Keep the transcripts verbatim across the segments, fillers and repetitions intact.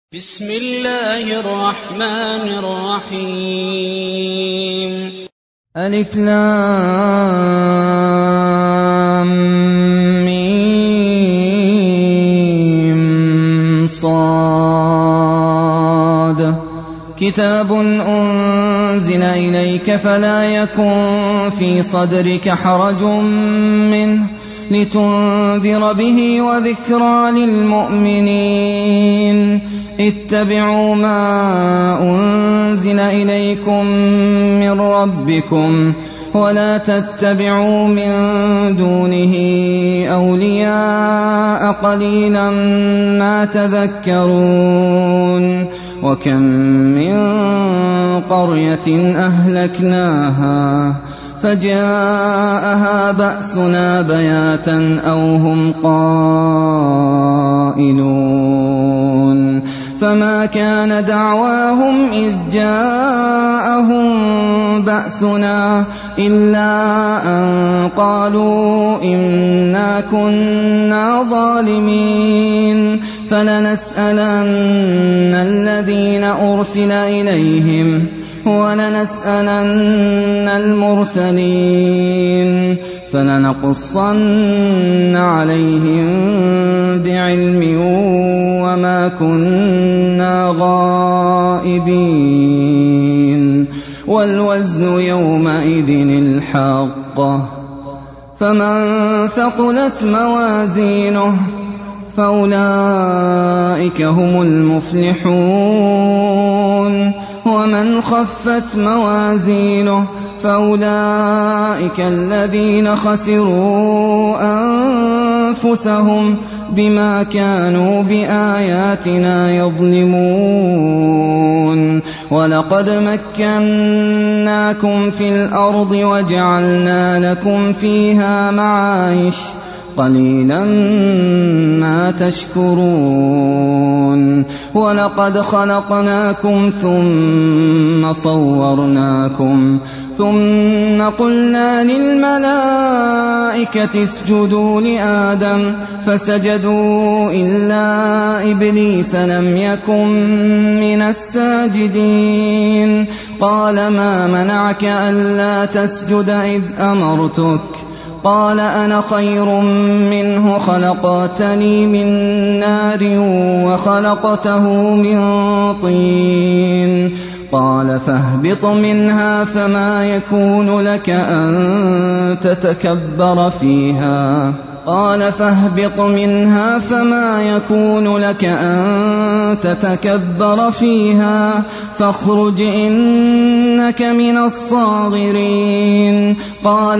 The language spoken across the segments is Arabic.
بسم الله الرحمن الرحيم. ألف لام ميم صاد كتاب أنزل إليك فلا يكن في صدرك حرج منه لتنذر به وذكرى للمؤمنين. اتبعوا ما أنزل إليكم من ربكم ولا تتبعوا من دونه أولياء قليلا ما تذكرون. وكم من قرية أهلكناها فجاءها بأسنا بياتا أو هم قائلون. فما كان دعواهم إذ جاءهم بأسنا إلا أن قالوا إنا كنا ظالمين. فلنسألن الذين أرسل إليهم ولنسألن المرسلين فلنقصن عليهم بعلم وما كنا غائبين. والوزن يومئذ الحق فمن ثقلت موازينه فأولئك هم المفلحون. ومن خفت موازينه فأولئك الذين خسروا أنفسهم بما كانوا بآياتنا يظلمون. ولقد مكناكم في الأرض وجعلنا لكم فيها معايش قليلا ما تشكرون. ولقد خلقناكم ثم صورناكم ثم قلنا للملائكة اسجدوا لآدم فسجدوا إلا إبليس لم يكن من الساجدين. قال ما منعك ألا تسجد إذ أمرتك؟ قال أنا خير منه خلقتني من نار وخلقته من طين. قال فاهبط منها فما يكون لك أن تتكبر فيها قال فاهبط منها فما يكون لك أن تتكبر فيها فاخرج إنك من الصاغرين. قال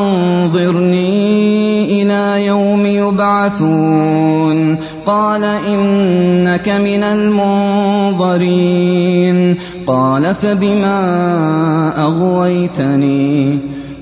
أنظرني إلى يوم يبعثون. قال إنك من المنظرين. قال فبما أغويتني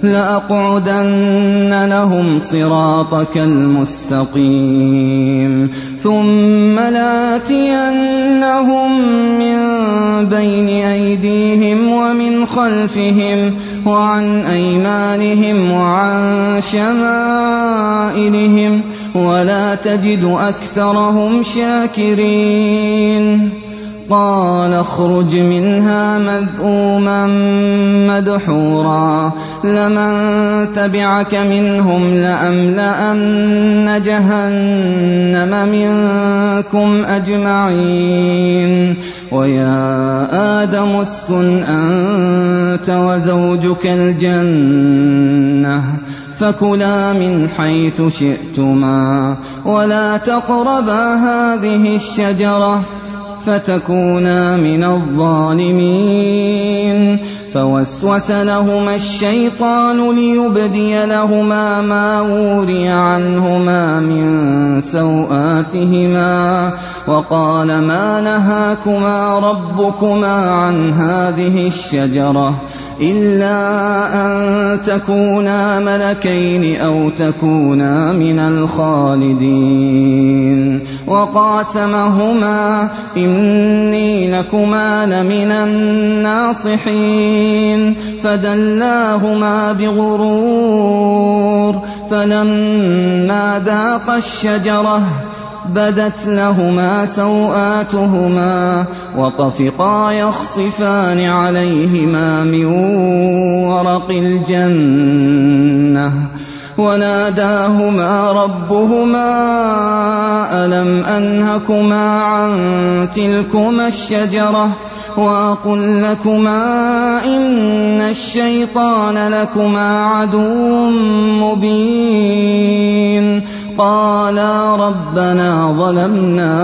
لأقعدن لهم صراطك المستقيم ثم لآتينهم من بين أيديهم ومن خلفهم وعن أيمانهم وعن شمائلهم ولا تجد أكثرهم شاكرين. قال اخرج منها مذءوما مدحورا لمن تبعك منهم لأملأن جهنم منكم أجمعين. ويا آدم اسكن أنت وزوجك الجنة فكلا من حيث شئتما ولا تقربا هذه الشجرة فتكونا من الظالمين. فوسوس لهما الشيطان ليبدي لهما ما وري عنهما من سوآتهما وقال ما نهاكما ربكما عن هذه الشجرة إلا أن تكونا ملكين أو تكونا من الخالدين. وقاسمهما إني لكما لمن الناصحين فدلاهما بغرور فلما ذاقا الشجرة بدت لهما سوآتهما وطفقا يخصفان عليهما من ورق الجنة وناداهما ربهما ألم أنهكما عن تلكما الشجرة وأقل لكما إن الشيطان لكما عدو مبين قالا ربنا ظلمنا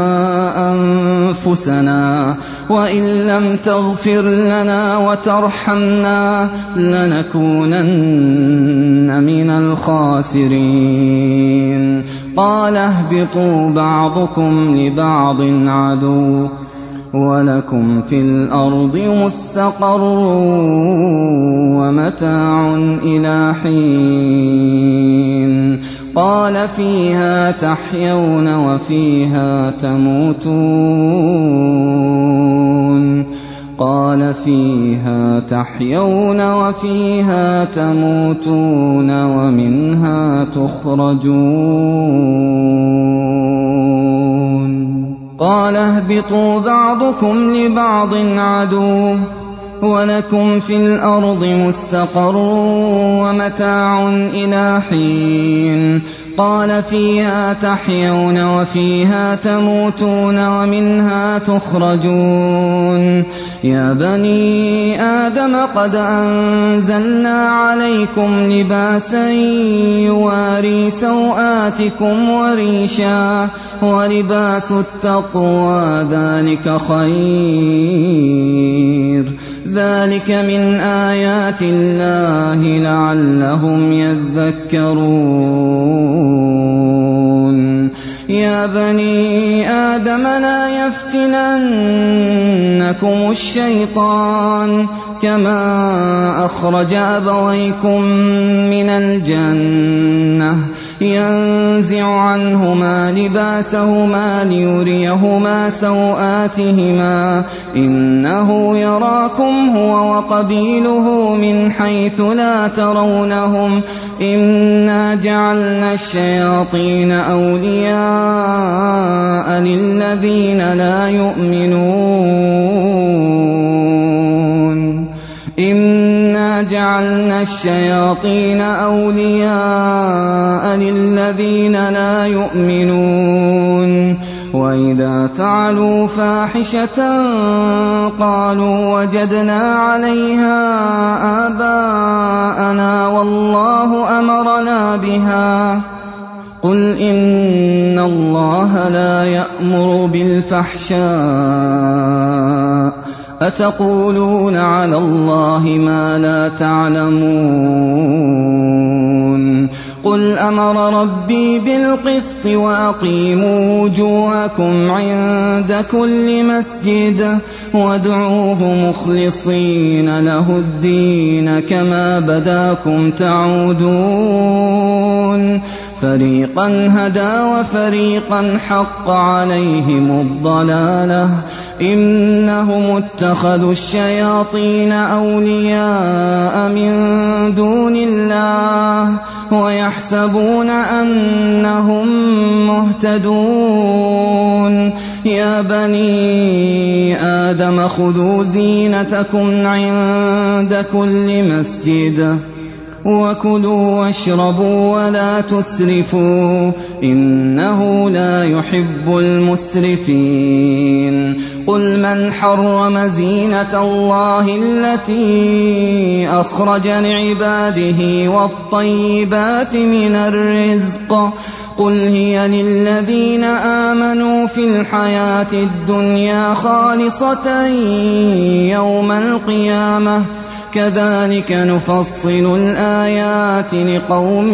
أنفسنا وإن لم تغفر لنا وترحمنا لنكونن من الخاسرين قال اهبطوا بعضكم لبعض عدو ولكم في الأرض مستقر ومتاع إلى حين قال فيها تحيون وفيها تموتون قال فيها تحيون وفيها تموتون ومنها تخرجون قال اهبطوا بعضكم لبعض عدو ولكم في الأرض مستقر ومتاع إلى حين قال فيها تحيون وفيها تموتون ومنها تخرجون يا بني آدم قد أنزلنا عليكم لباسا يواري سوآتكم وريشا ولباس التقوى ذلك خير ذلك من آيات الله لعلهم يذكرون يا بني آدم لا يفتننكم الشيطان كما أخرج أبويكم من الجنة ينزع عنهما لباسهما ليريهما سوآتهما إنه يراكم هو وقبيله من حيث لا ترونهم إنا جعلنا الشياطين أولياء للذين لا يؤمنون إنا جعلنا الشياطين أولياء للذين لا يؤمنون وإذا فعلوا فاحشة قالوا وجدنا عليها آباءنا والله أمرنا بها قل إن الله لا يأمر بالفحشاء أتقولون على الله ما لا تعلمون قل أمر ربي بالقسط وأقيموا وجوهكم عند كل مسجد وادعوه مخلصين له الدين كما بداكم تعودون فريقا هدى وفريقا حق عليهم الضلالة إنهم اتخذوا الشياطين أولياء من دون الله ويحسبون أنهم مهتدون يا بني آدم خذوا زينتكم عند كل مسجد وكلوا واشربوا ولا تسرفوا إنه لا يحب المسرفين قل من حرم زينة الله التي أخرج لعباده والطيبات من الرزق قل هي للذين آمنوا في الحياة الدنيا خالصة يوم القيامة كذلك نفصل الآيات لقوم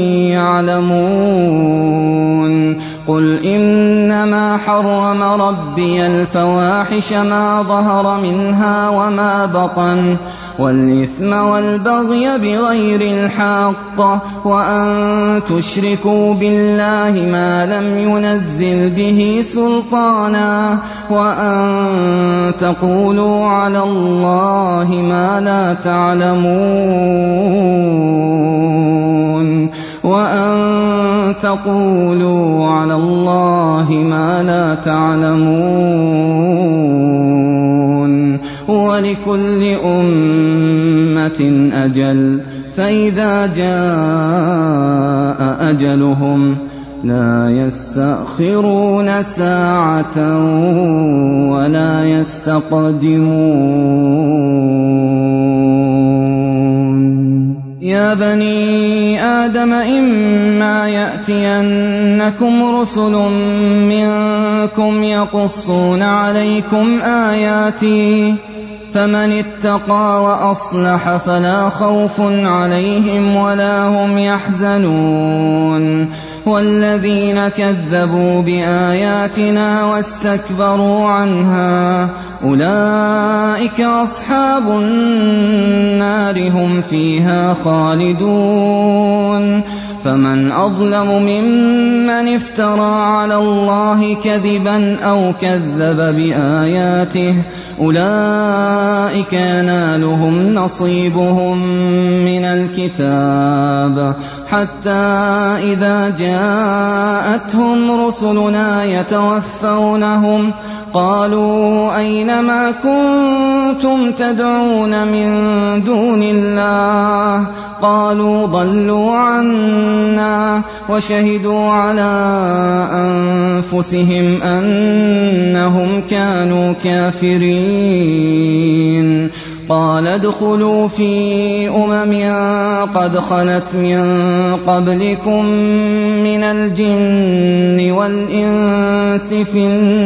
يعلمون قل إنما حرم ربي الفواحش ما ظهر منها وما بطن والإثم والبغي بغير الحق وأن تشركوا بالله ما لم ينزل به سلطانا وأن تقولوا على الله ما لا تعلمون تعملون وأن تقولوا على الله ما لا تعلمون ولكل أمة أجل فإذا جاء أجلهم لا يستأخرون ساعة ولا يستقدمون يا بني آدم إما يأتينكم رسل منكم يقصون عليكم آياتي فمن اتقى وأصلح فلا خوف عليهم ولا هم يحزنون والذين كذبوا بآياتنا واستكبروا عنها أولئك أصحاب النار هم فيها خالدون فمن أظلم ممن افترى على الله كذبا أو كذب بآياته أولئك ينالهم نصيبهم من الكتاب حتى إذا جاءتهم رسلنا يتوفونهم قالوا أين ما كنتم تدعون من دون الله قالوا ضلوا عنا وشهدوا على أنفسهم أنهم كانوا كافرين قال ادخلوا في أمم قد خلت من قبلكم من الجن والإنس في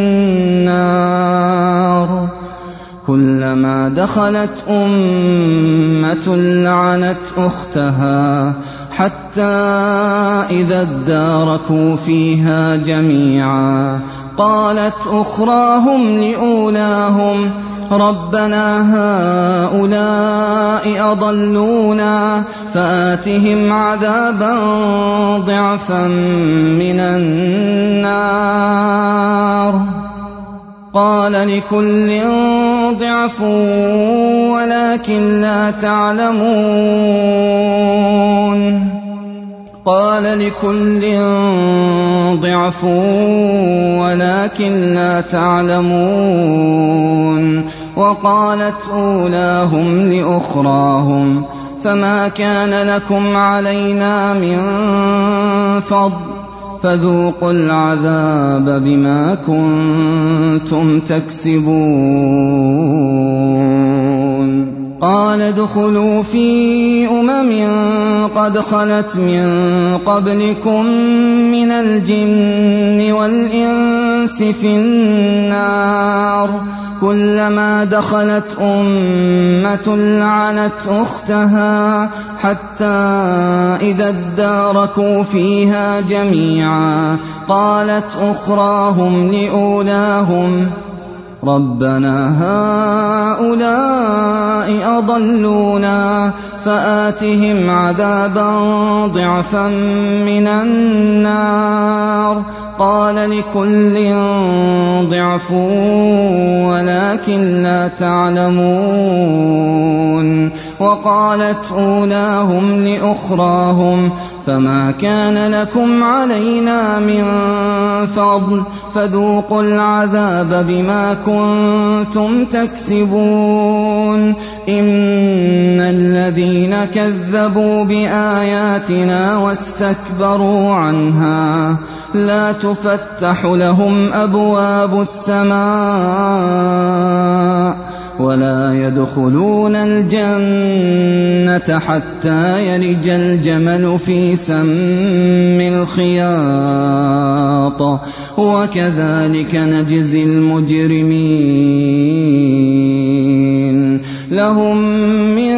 النار كلما دخلت أمة لعنت أختها حتى إذا اداركوا فيها جميعا قالت أخراهم لأولاهم ربنا هؤلاء أضلونا فآتهم عذابا ضعفا من النار قال لكل ضعف ولكن لا تعلمون قال لكل ضعف ولكن لا تعلمون وقالت أولاهم لأخراهم فما كان لكم علينا من فضل فذوقوا العذاب بما كنتم تكسبون قال ادخلوا في أمم قد خلت من قبلكم من الجن والإنس في النار كلما دخلت أمة لعنت أختها حتى إذا اداركوا فيها جميعا قالت أخراهم لأولاهم ربنا هؤلاء أضلونا فآتهم عذابا ضعفا من النار قال لكل ضعف ولكن لا تعلمون وقالت أولاهم لأخراهم فما كان لكم علينا من فضل فذوقوا العذاب بما كنتم تكسبون إن الذين كذبوا بآياتنا واستكبروا عنها لا تفتح لهم أبواب السماء ولا يدخلون الجنة حتى يلج الجمل في سم الخياط وكذلك نجزي المجرمين لهم من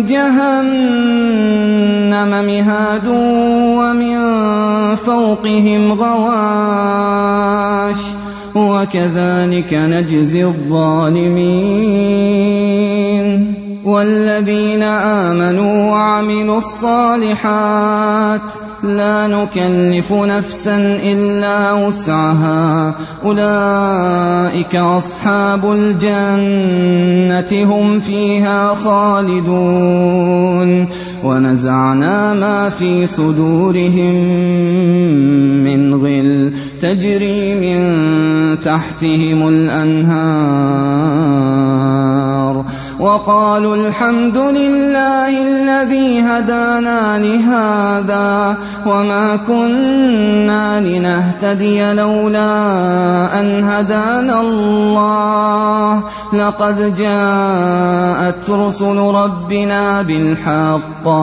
جهنم مهاد ومن فوقهم غواش وكذلك نجزي الظالمين والذين آمنوا وعملوا الصالحات لا نكلف نفسا إلا وسعها أولئك أصحاب الجنة هم فيها خالدون ونزعنا ما في صدورهم من غل تجري من تحتهم الأنهار وقالوا الحمد لله الذي هدانا لهذا وما كنا لنهتدي لولا أن هدانا الله لقد جاءت رسل ربنا بالحق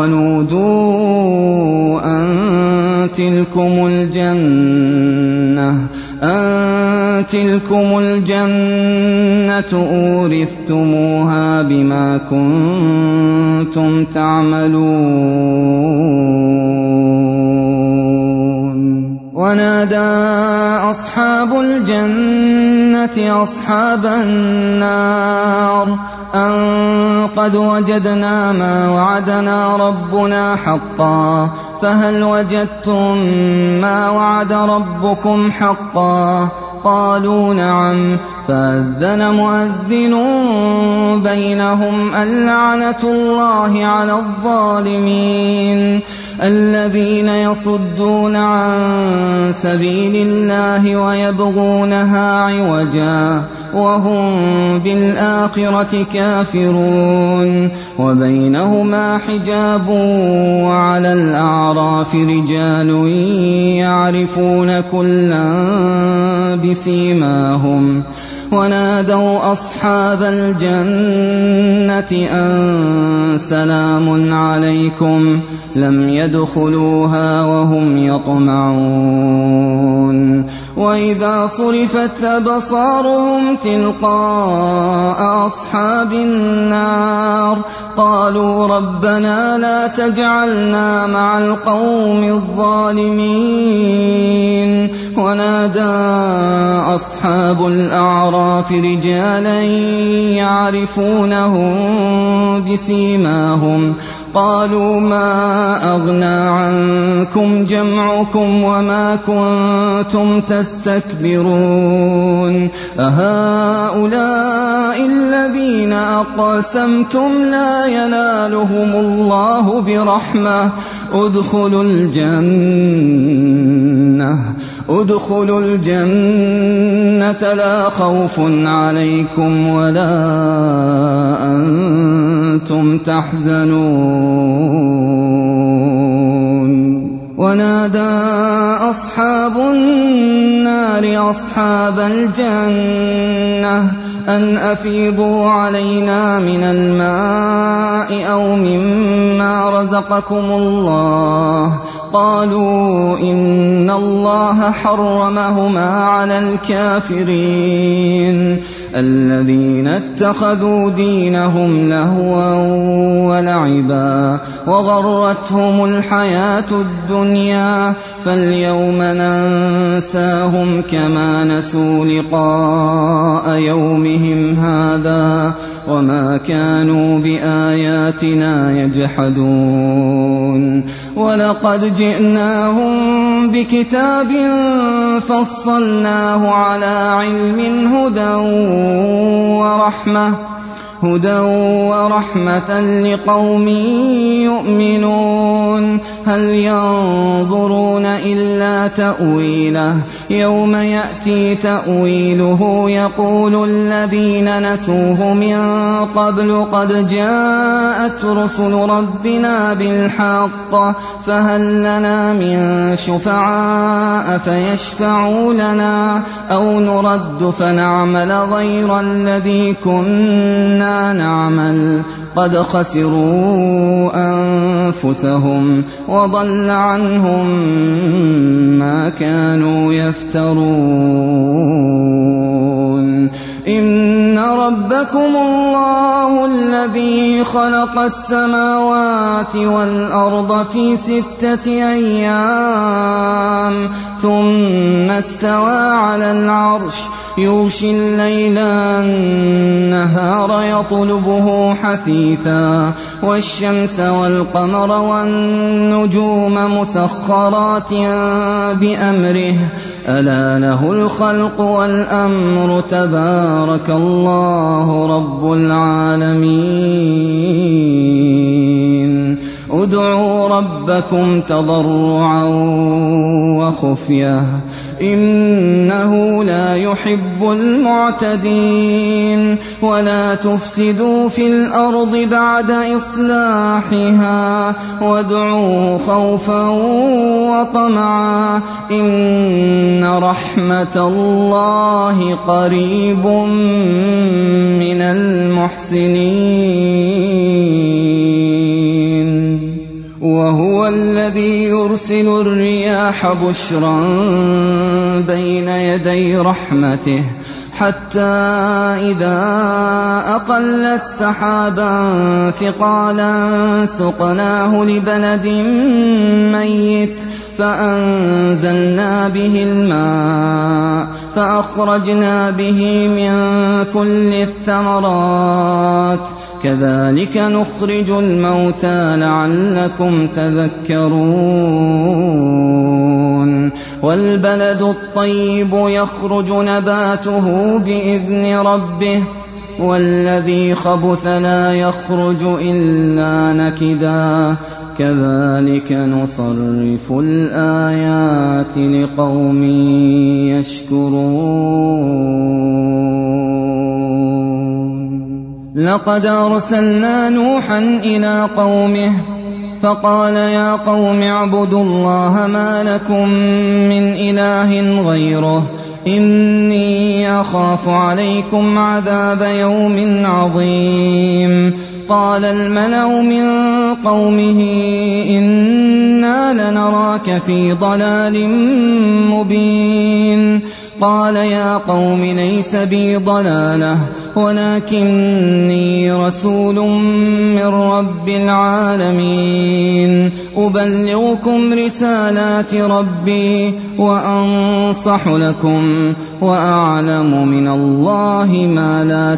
ونودوا أن تلكم الجنة أن تلكم الجنة أورثتموها بما كنتم تعملون ونادى أصحاب الجنة أصحاب النار أن قد وجدنا ما وعدنا ربنا حقا فهل وجدتم ما وعد ربكم حقا قالوا نعم فأذن مؤذن بينهم اللعنة الله على الظالمين الذين يصدون عن سبيل الله ويبغونها عوجا وهم بالآخرة كافرون وبينهما حجاب وعلى الأعراف رجال يعرفون كلا بسيماهم ونادوا أصحاب الجنة أن سلام عليكم لم يدخلوها وهم يطمعون وإذا صرفت أبصارهم تلقاء أصحاب النار قالوا ربنا لا تجعلنا مع القوم الظالمين ونادى أصحاب الأعراف رجالا يعرفونهم بسيماهم قالوا ما أغنى عنكم جمعكم وما كنتم تستكبرون أهؤلاء الذين أقسمتم لا ينالهم الله برحمة ادخلوا الجنة ادخلوا الجنة لا خوف عليكم ولا أنتم تحزنون ونادى أصحاب النار أصحاب الجنة أن أفيضوا علينا من الماء أو مما رزقكم الله قالوا إن الله حرمهما على الكافرين الذين اتخذوا دينهم لهوا ولعبا وغرتهم الحياة الدنيا فاليوم ننساهم كما نسوا لقاء يومهم هذا وما كانوا بآياتنا يجحدون ولقد جئناهم بكتاب فصلناه على علم هدى ورحمة هدى ورحمة لقوم يؤمنون هل ينظرون إلا تأويله يوم يأتي تأويله يقول الذين نسوه من قبل قد جاءت رسل ربنا بالحق فهل لنا من شفعاء فيشفعوا لنا أو نرد فنعمل غير الذي كنا نعمل قد خسروا أنفسهم وضل عنهم ما كانوا يفترون إن ربكم الله الذي خلق السماوات والأرض في ستة أيام ثم استوى على العرش يغشي الليل النهار يطلبه حثيثا والشمس والقمر والنجوم مسخرات بأمره ألا له الخلق والأمر تبارك الله رب العالمين ادعوا ربكم تضرعا وخفية إنه لا يحب المعتدين ولا تفسدوا في الأرض بعد إصلاحها وادعوه خوفا وطمعا إن رحمة الله قريب من المحسنين وهو الذي يرسل الرياح بشرا بين يدي رحمته حتى إذا أقلت سحابا ثقالا سقناه لبلد ميت فأنزلنا به الماء فأخرجنا به من كل الثمرات كذلك نخرج الموتى لعلكم تذكرون والبلد الطيب يخرج نباته بإذن ربه والذي خبث لا يخرج إلا نكدا كذلك نصرف الآيات لقوم يشكرون لقد أرسلنا نوحا إلى قومه فقال يا قوم اعبدوا الله ما لكم من إله غيره إني أخاف عليكم عذاب يوم عظيم قال الملأ من قومه إنا لنراك في ضلال مبين قال يا قوم ليس بي ضلالة ولكني رسول من رب العالمين أبلغكم رسالات ربي وأنصح لكم وأعلم من الله ما لا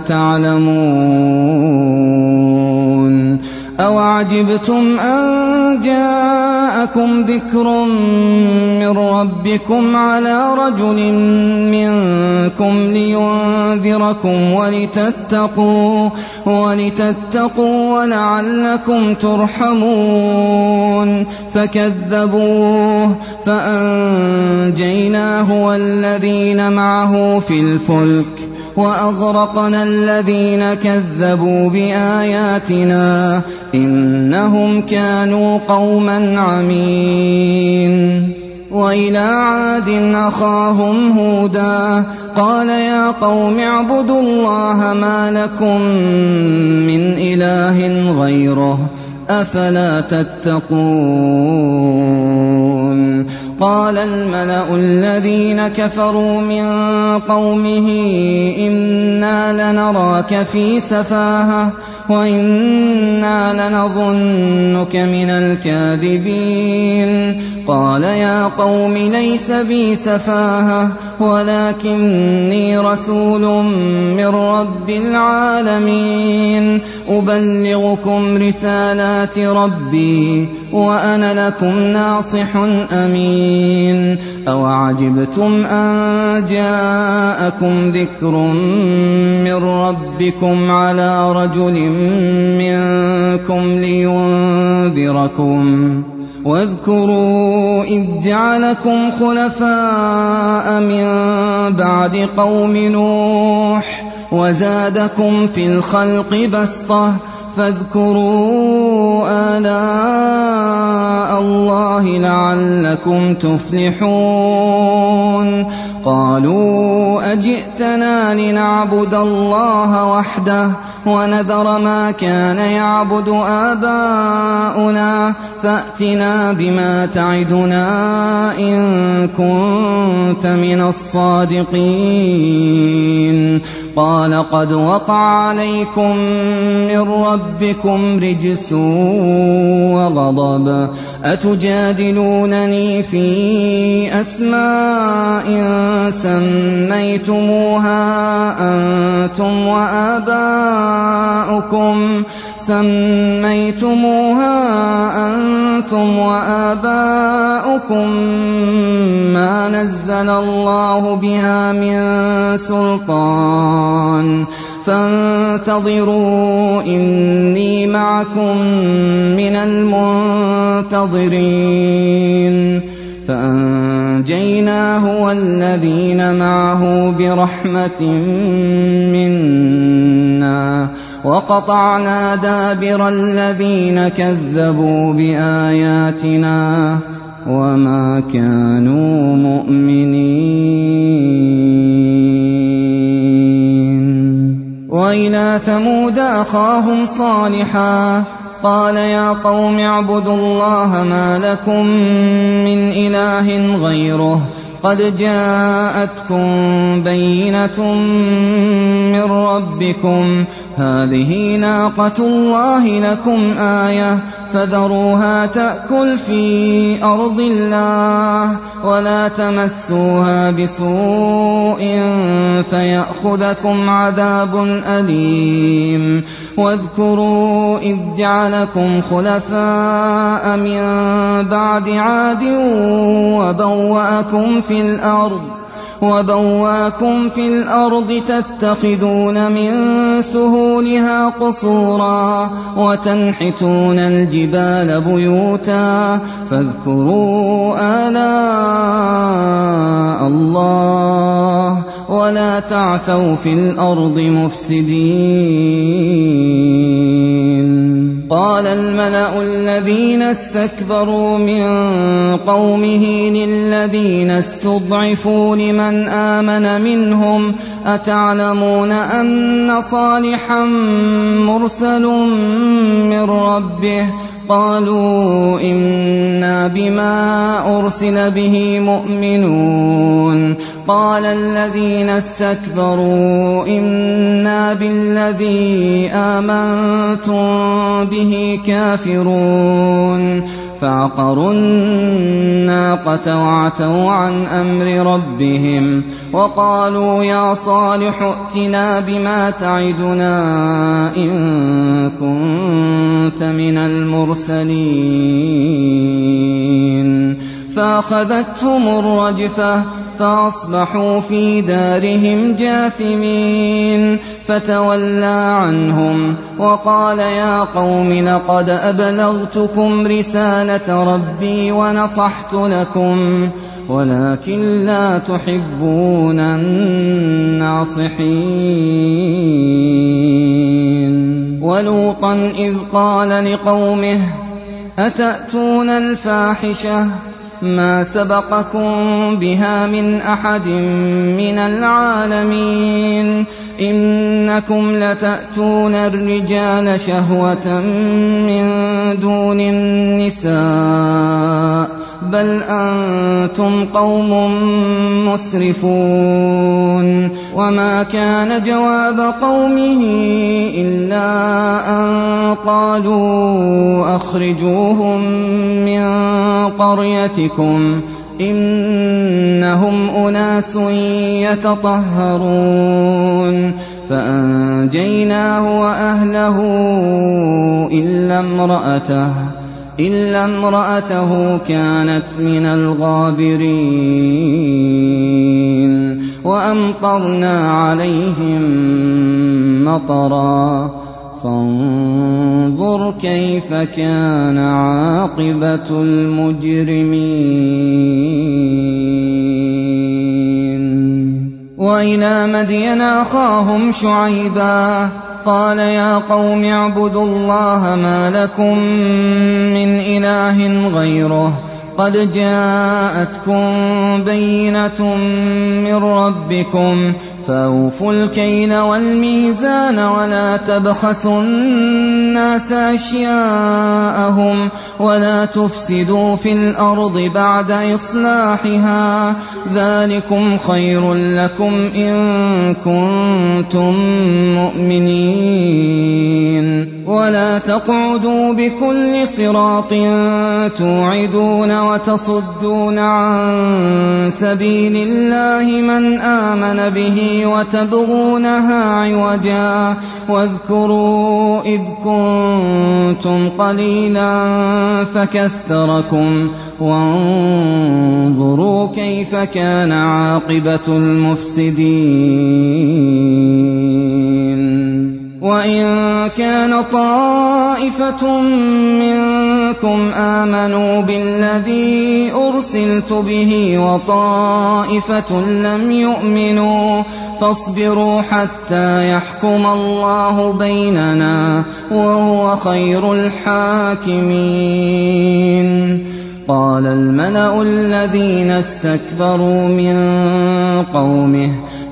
تعلمون أوعجبتم أن جاءكم ذكر من ربكم على رجل منكم لينذركم ولتتقوا, ولتتقوا ولعلكم ترحمون فكذبوه فأنجيناه والذين معه في الفلك وأغرقنا الذين كذبوا بآياتنا إنهم كانوا قوما عمين وإلى عاد أخاهم هودا قال يا قوم اعبدوا الله ما لكم من إله غيره أفلا تتقون قال الملأ الذين كفروا من قومه إنا لنراك في سفاهة وإنا لنظنك من الكاذبين قال يا قوم ليس بي سفاهة ولكني رسول من رب العالمين أبلغكم رسالات ربي وأنا لكم ناصح أمين أوعجبتم أن جاءكم ذكر من ربكم على رجل منكم لينذركم واذكروا إذ جعلكم خلفاء من بعد قوم نوح وزادكم في الخلق بسطة فاذكروا آلاء الله لعلكم تفلحون قالوا أجئتنا لنعبد الله وحده ونذر ما كان يعبد آباؤنا فأتنا بما تعدنا إن كنت من الصادقين قال قد وقع عليكم من ربكم رجس وغضب أتجادلونني في أسماء سميتموها أنتم وآباؤكم سميتموها أنتم وآباؤكم ما نزل الله بها من سلطان فانتظروا إني معكم من المنتظرين فأنجيناه والذين معه برحمة منا وقطعنا دابر الذين كذبوا بآياتنا وما كانوا مؤمنين. وإلى ثمود أخاهم صالحا قال يا قوم اعبدوا الله ما لكم من إله غيره قد جاءتكم بينة من ربكم هذه ناقة الله لكم آية فذروها تأكل في أرض الله ولا تمسوها بسوء فيأخذكم عذاب أليم. واذكروا إذ جعلكم خلفاء من بعد عاد وبوأكم في الأرض وبواكم في الأرض تتخذون من سهولها قصورا وتنحتون الجبال بيوتا فاذكروا آلاء الله ولا تعثوا في الأرض مفسدين. قال الملأ الذين استكبروا من قومه للذين استضعفوا لمن آمن منهم أتعلمون أن صالحا مرسل من ربه قالوا إنا بما أرسل به مؤمنون. قال الذين استكبروا إنا بالذي آمنتم به كافرون. فعقروا الناقة وعتوا عن أمر ربهم وقالوا يا صالح ائتنا بما تعدنا إن كنت من المرسلين. فأخذتهم الرجفة فأصبحوا في دارهم جاثمين. فتولى عنهم وقال يا قوم لقد أبلغتكم رسالة ربي ونصحت لكم ولكن لا تحبون الناصحين. ولوطا إذ قال لقومه أتأتون الفاحشة ما سبقكم بها من أحد من العالمين إنكم لتأتون الرجال شهوة من دون النساء بل أنتم قوم مسرفون. وما كان جواب قومه إلا أن قالوا أخرجوهم من قريتكم إنهم أناس يتطهرون. فأنجيناه وأهله إلا امرأته إلا امرأته كانت من الغابرين. وأمطرنا عليهم مطرا فانظر كيف كان عاقبة المجرمين. وإلى مدين أخاهم شعيبا قال يا قوم اعبدوا الله ما لكم من إله غيره قد جاءتكم بينة من ربكم فأوفوا الكيل والميزان ولا تبخسوا الناس أشياءهم ولا تفسدوا في الأرض بعد إصلاحها ذلكم خير لكم إن كنتم مؤمنين ولا تقعدوا بكل صراط توعدون وتصدون عن سبيل الله من آمن به وتبغونها عوجا واذكروا إذ كنتم قليلا فكثركم وانظروا كيف كان عاقبة المفسدين وإن كان طائفة منكم آمنوا بالذي أرسلت به وطائفة لم يؤمنوا فاصبروا حتى يحكم الله بيننا وهو خير الحاكمين. قال الملأ الذين استكبروا من قومه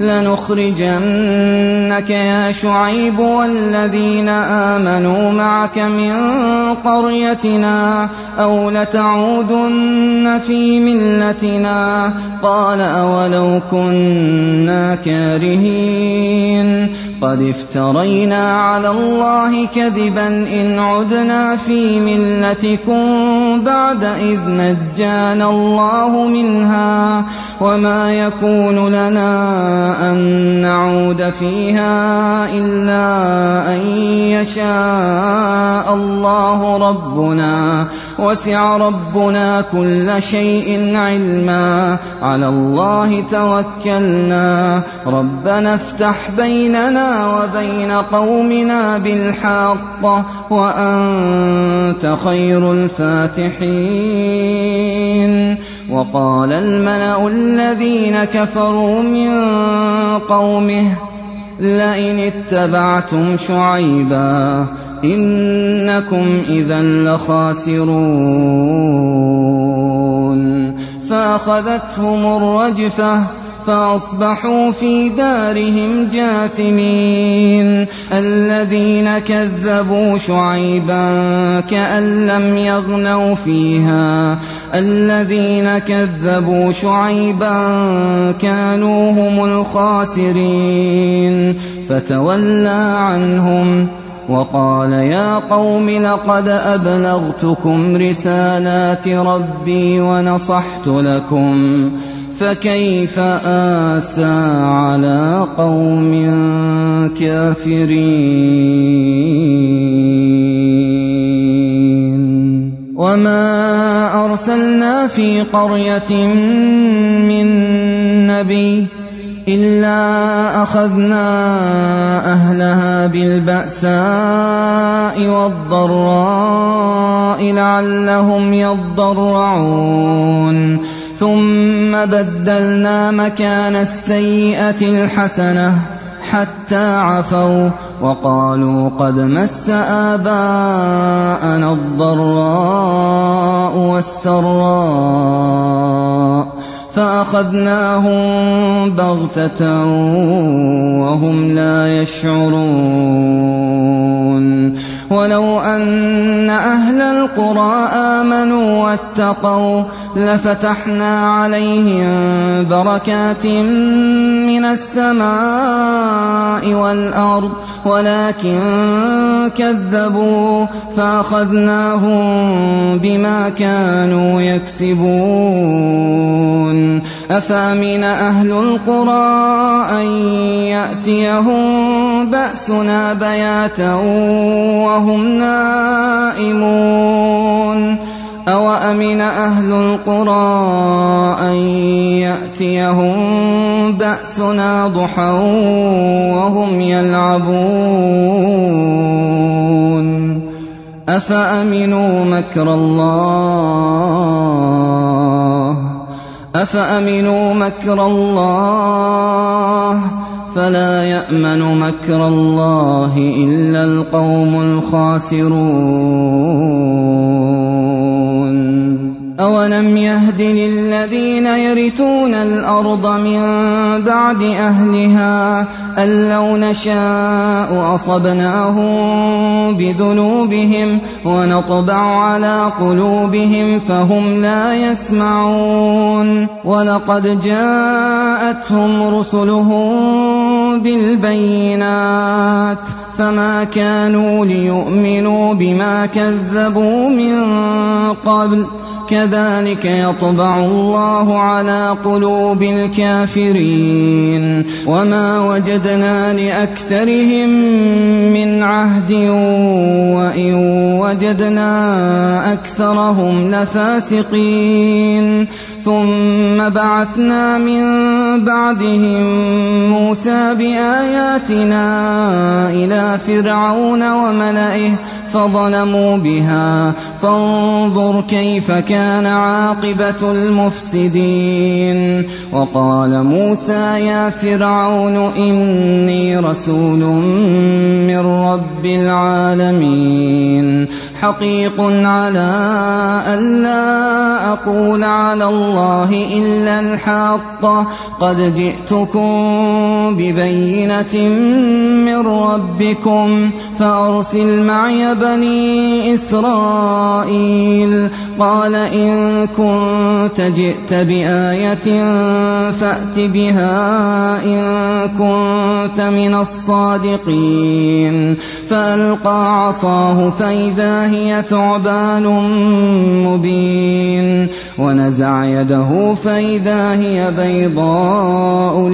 لنخرجنك يا شعيب والذين آمنوا معك من قريتنا أو لتعودن في ملتنا قال أولو كنا كارهين قد افترينا على الله كذبا إن عدنا في ملتكم بعد إذ نجانا الله منها وما يكون لنا أن نعود فيها إلا أن يشاء الله ربنا وسع ربنا كل شيء علما على الله توكلنا ربنا افتح بيننا وبين قومنا بالحق وأنت خير الفاتحين. وقال الملأ الذين كفروا من قومه لئن اتبعتم شعيبا إنكم إذا لخاسرون فأخذتهم الرجفة فأصبحوا في دارهم جاثمين. الذين كذبوا شعيبا كأن لم يغنوا فيها الذين كذبوا شعيبا كانوا هم الخاسرين فتولى عنهم وقال يا قوم لقد أبلغتكم رسالات ربي ونصحت لكم فكيف آسى على قوم كافرين. وما أرسلنا في قرية من نبي إلا أخذنا أهلها بالبأساء والضراء لعلهم يضرعون ثم بدلنا مكان السيئة الحسنة حتى عفوا وقالوا قد مس آباءنا الضراء والسراء فأخذناهم بغتة وهم لا يشعرون. ولو أن أهل القرى آمنوا واتقوا لفتحنا عليهم بركات من السماء والأرض ولكن كذبوا فأخذناهم بما كانوا يكسبون. أفأمن أهل القرى أن يأتيهم بأسنا بياتا وهم نائمون أوأمن أهل القرى أن يأتيهم بأسنا ضحى وهم يلعبون أفأمنوا مكر الله أفأمنوا مكر الله فلا يأمن مكر الله إلا القوم الخاسرون. أولم يهد للذين يرثون الأرض من بعد أهلها أن لو نشاء أصبناهم بذنوبهم ونطبع على قلوبهم فهم لا يسمعون ولقد جاءتهم رسلهم بالبينات فما كانوا ليؤمنوا بما كذبوا من قبل كذلك يطبع الله على قلوب الكافرين وما وجدنا لأكثرهم من عهد وإن وجدنا أكثرهم لفاسقين ثم بعثنا من بعدهم موسى بآياتنا إلى فرعون وملئه فظلموا بها فانظر كيف كان عاقبة المفسدين وقال موسى يا فرعون إني رسول من رب العالمين حقيق على أن لا أقول على الله إلا الحق قد جئتكم ببينة من ربكم فأرسل معي بني إسرائيل قال إن كنت جئت بآية فأت بها إن كنت من الصادقين فألقى عصاه فإذا هي ثعبان مبين ونزع يده فإذا هي بيضاء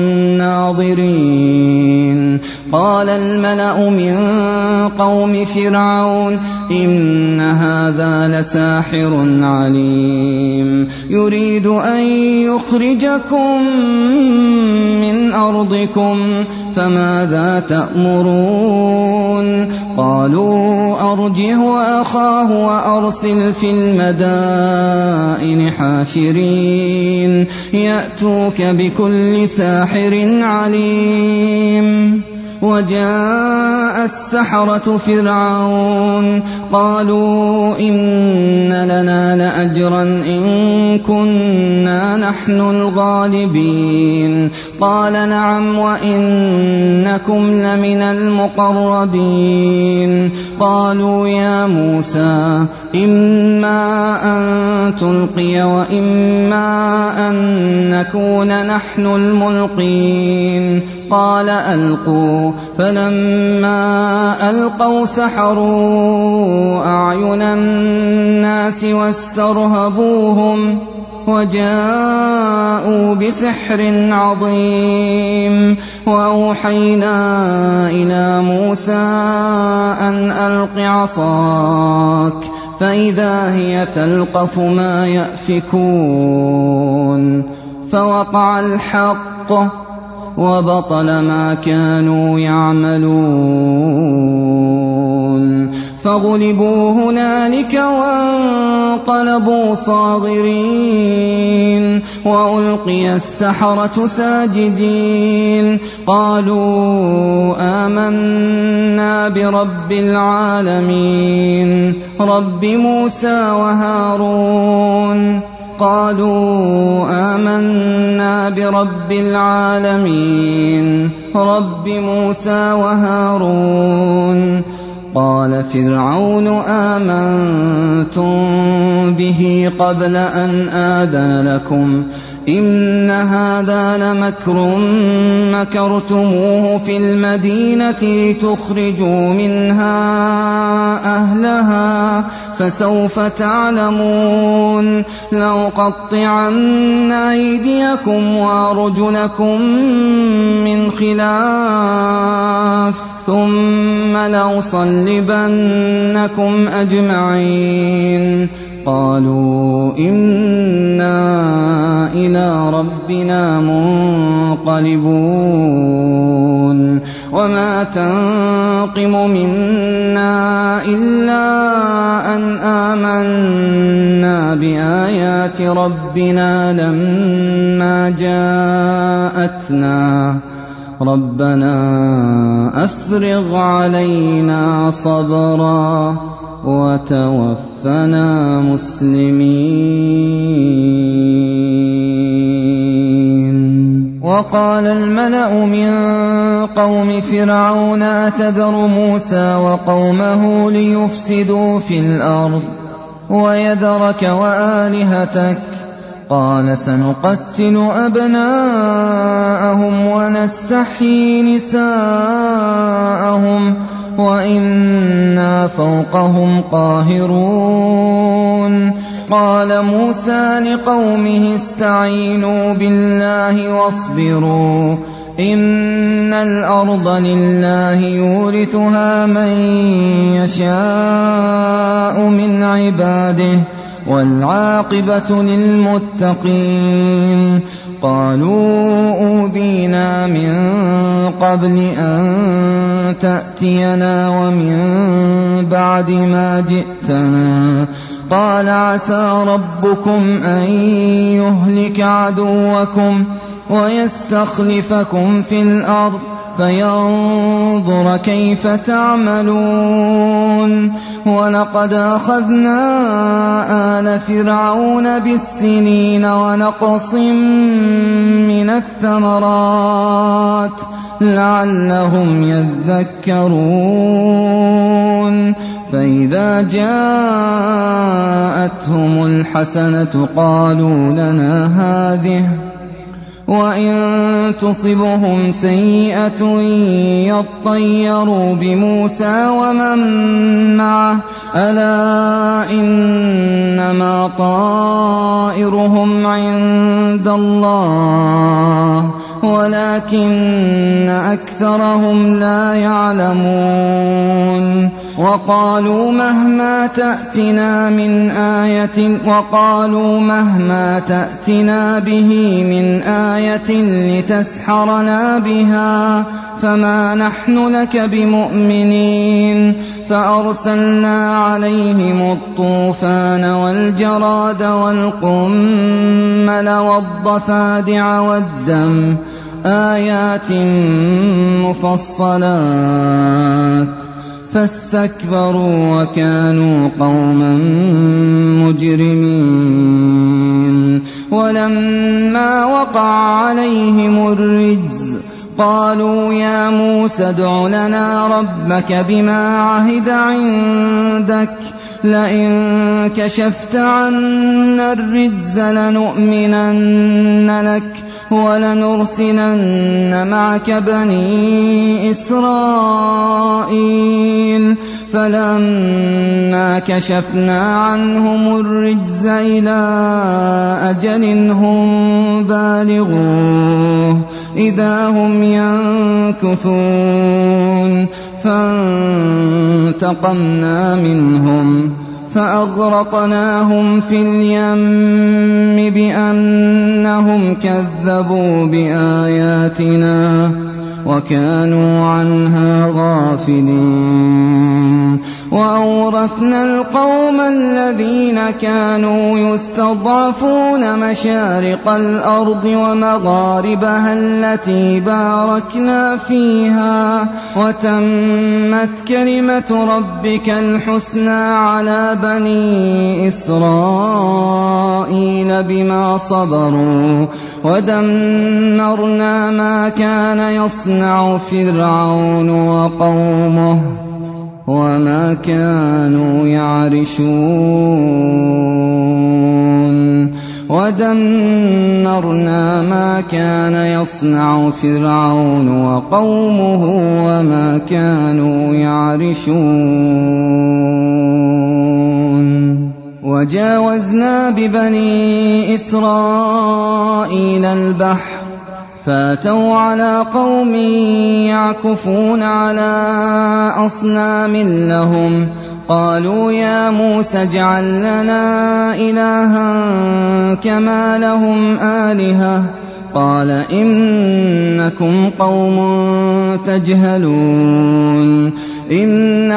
للناظرين قال الملأ من قوم فرعون إن هذا لساحر عليم يريد أن يخرجكم من أرضكم فماذا تأمرون قالوا أرجه وأخاه وأرسل في المدائن حاشرين يأتوك بكل ساحر عليم وجاء السحرة فرعون قالوا إن لنا لأجرا إن كنا نحن الغالبين قال نعم وإنكم لمن المقربين قالوا يا موسى إما أن تلقي وإما أن نكون نحن الملقين قال ألقوا فلما ألقوا سحروا أعين الناس واسترهبوهم وجاءوا بسحر عظيم وأوحينا إلى موسى أن ألق عصاك فإذا هي تلقف ما يأفكون فوقع الحق وبطل ما كانوا يعملون فغلبوا هنالك وانقلبوا صاغرين وألقي السحرة ساجدين قالوا آمنا برب العالمين رب موسى وهارون قالوا آمنا برب العالمين رب موسى وهارون قال فرعون آمنتم به قبل أن آذن لكم إن هذا لمكر مكرتموه في المدينة لتخرجوا منها أهلها فسوف تعلمون لأقطعن أيديكم وأرجلكم من خلاف ثم لأصلبنكم أجمعين قالوا إنا إلى ربنا منقلبون وما تنقم منا إلا أن آمنا بآيات ربنا لما جاءتنا ربنا أفرغ علينا صبرا وتوفنا مسلمين. وقال الملأ من قوم فرعون أتذر موسى وقومه ليفسدوا في الأرض ويذرك وآلهتك؟ قال سنقتل أبناءهم ونستحيي نساءهم وإنا فوقهم قاهرون. قال موسى لقومه استعينوا بالله واصبروا إن الأرض لله يورثها من يشاء من عباده والعاقبة للمتقين. قالوا أوذينا من قبل أن تأتينا ومن بعد ما جئتنا. قال عسى ربكم أن يهلك عدوكم ويستخلفكم في الأرض فينظر كيف تعملون. ولقد أخذنا آل فرعون بالسنين ونقص من الثمرات لعلهم يذكرون. فإذا جاءتهم الحسنة قالوا لنا هذه وإن تصبهم سيئة يطيروا بموسى ومن معه ألا إنما طائرهم عند الله ولكن أكثرهم لا يعلمون. وقالوا مهما تأتنا من آية وقالوا مهما تأتنا به من آية لتسحرنا بها فما نحن لك بمؤمنين. فأرسلنا عليهم الطوفان والجراد والقمل والضفادع والدم آيات مفصلات فاستكبروا وكانوا قوما مجرمين. ولما وقع عليهم الرجز قالوا يا موسى ادع لنا ربك بما عهد عندك لئن كشفت عنا الرجز لنؤمنن لك ولنرسلن معك بني إسرائيل. فلما كشفنا عنهم الرجز إلى أجل هم بالغوه إذا هم ينكثون فانتقمنا منهم فأغرقناهم في اليم بأنهم كذبوا بآياتنا وكانوا عنها غافلين. وأورثنا القوم الذين كانوا يستضعفون مشارق الأرض ومغاربها التي باركنا فيها وتمت كلمة ربك الحسنى على بني إسرائيل بما صبروا ودمرنا ما كان يصنع فرعون وقومه وما كانوا يعرشون. ودمرنا ما كان يصنع فرعون وقومه وما كانوا يعرشون. وجاوزنا ببني إسرائيل البحر فاتوا على قوم يعكفون على أصنام لهم قالوا يا موسى اجعل لنا إلها كما لهم آلهة قال إنكم قوم تجهلون. إن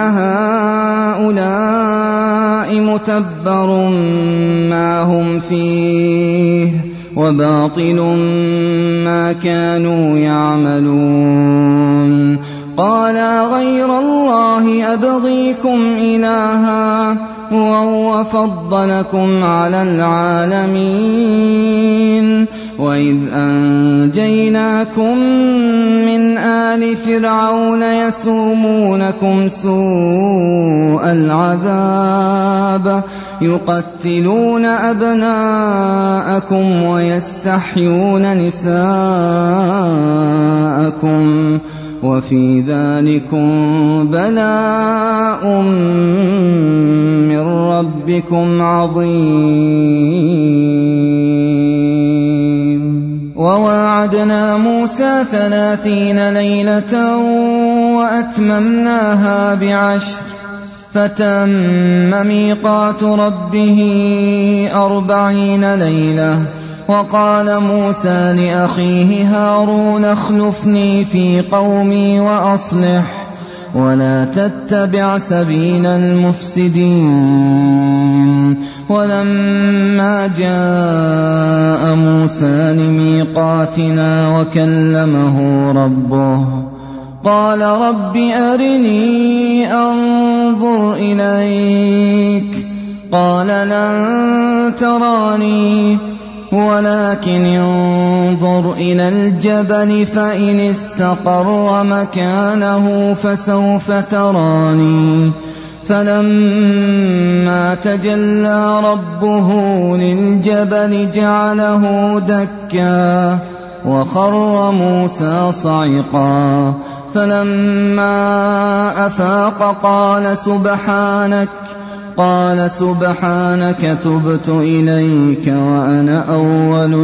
هؤلاء متبر ما هم فيه وباطل ما كانوا يعملون. قالا غير الله أبغيكم إلها وهو فضلكم على العالمين وإذ أنجيناكم من آل فرعون يسومونكم سوء العذاب يقتلون أبناءكم ويستحيون نساءكم وفي ذلكم بلاء من ربكم عظيم. وواعدنا موسى ثلاثين ليلة وأتممناها بعشر فتم ميقات ربه أربعين ليلة. وقال موسى لأخيه هارون اخلفني في قومي وأصلح ولا تتبع سبيل المفسدين. ولما جاء موسى لميقاتنا وكلمه ربه قال رب أرني أنظر إليك قال لن تراني ولكن انظر إلى الجبل فإن استقر مكانه فسوف تراني. فلما تجلى ربه للجبل جعله دكا وخر موسى صعقا. فلما أفاق قال سبحانك قال سبحانك تبت إليك وأنا أول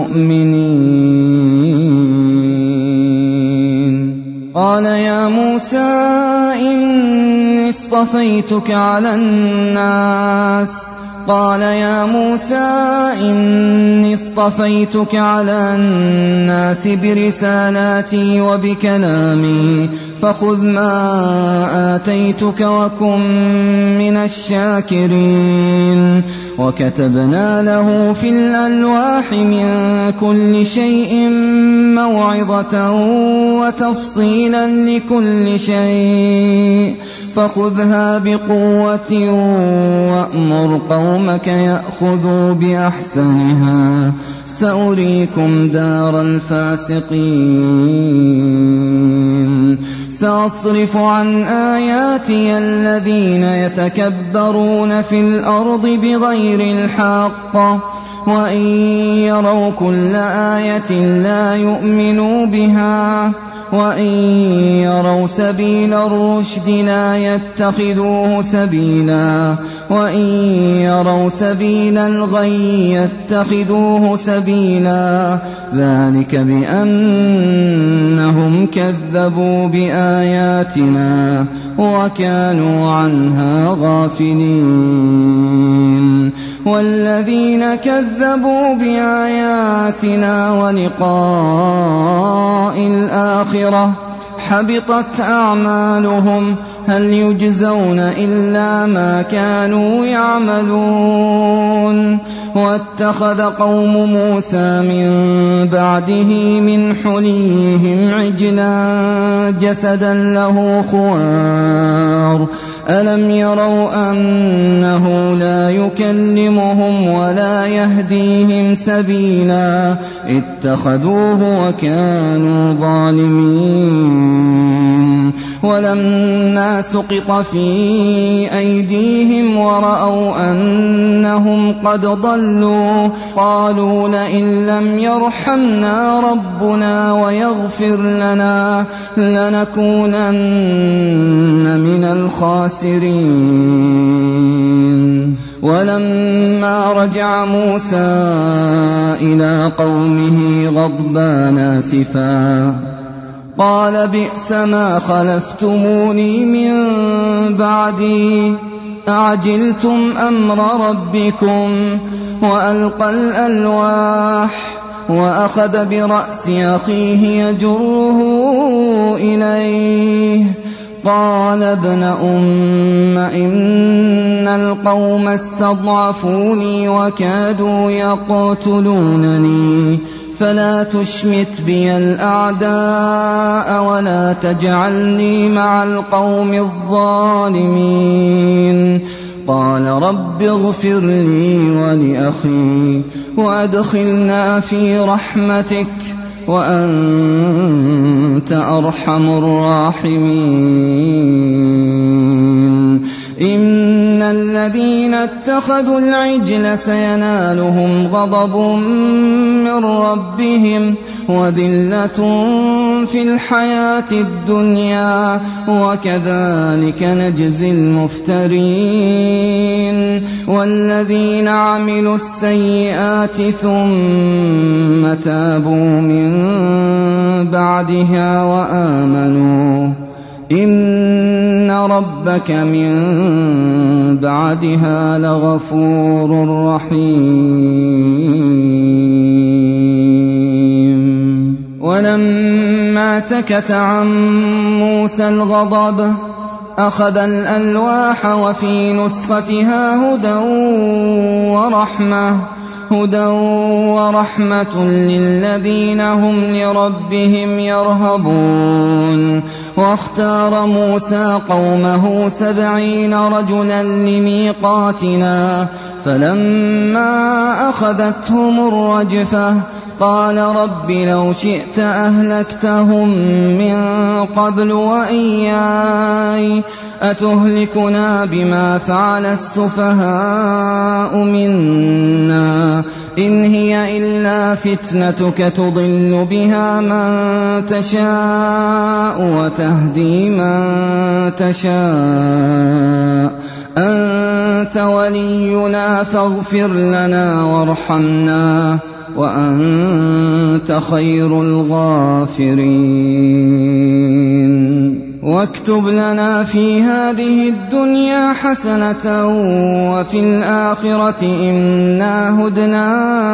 المؤمنين. قال يا موسى إني اصطفيتك على الناس قال يا موسى إني اصطفيتك على الناس برسالاتي وبكلامي فخذ ما آتيتك وكن من الشاكرين. وكتبنا له في الألواح من كل شيء موعظة وتفصيلا لكل شيء فخذها بقوة وأمر قومك يأخذوا بأحسنها سأريكم دار الفاسقين. سأصرف عن آياتي الذين يتكبرون في الأرض بغير الحق وإن يروا كل آية لا يؤمنوا بها وإن يروا سبيل الرشد لا يتخذوه سبيلا وإن يروا سبيل الغي يتخذوه سبيلا ذلك بأنهم كذبوا بآياتنا وكانوا عنها غافلين. والذين كذبوا بآياتنا ولقاء الآخرة حبطت أعمالهم هل يجزون إلا ما كانوا يعملون. واتخذ قوم موسى من بعده من حليهم عجلا جسدا له خوار ألم يروا أنه لا يكلمهم ولا يهديهم سبيلا اتخذوه وكانوا ظالمين. ولما سقط في أيديهم ورأوا أنهم قد ضلوا قالوا لئن لم يرحمنا ربنا ويغفر لنا لنكونن من الخاسرين. ولما رجع موسى إلى قومه غضبان آسفا قال بئس ما خلفتموني من بعدي أعجلتم أمر ربكم. وألقى الألواح وأخذ برأس أخيه يجره إليه قال ابن أم إن القوم استضعفوني وكادوا يقتلونني فلا تشمت بي الأعداء ولا تجعلني مع القوم الظالمين. قال رب اغفر لي ولأخي وأدخلنا في رحمتك وأنت أرحم الراحمين. إن الذين اتخذوا العجل سينالهم غضب من ربهم وذلة في الحياة الدنيا وكذلك نجزي المفترين. والذين عملوا السيئات ثم تابوا من بعدها وآمنوا إن ربك من بعدها لغفور رحيم. ولما سكت عن موسى الغضب أخذ الألواح وفي نسختها هدى ورحمة هدى ورحمة للذين هم لربهم يرهبون. واختار موسى قومه سبعين رجلا لميقاتنا فلما أخذتهم الرجفة قال رب لو شئت أهلكتهم من قبل وإياي أتهلكنا بما فعل السفهاء منا إن هي إلا فتنتك تضل بها من تشاء وتهدي من تشاء أنت ولينا فاغفر لنا وارحمنا وأنت خير الغافرين. واكتب لنا في هذه الدنيا حسنة وفي الآخرة إنا هدنا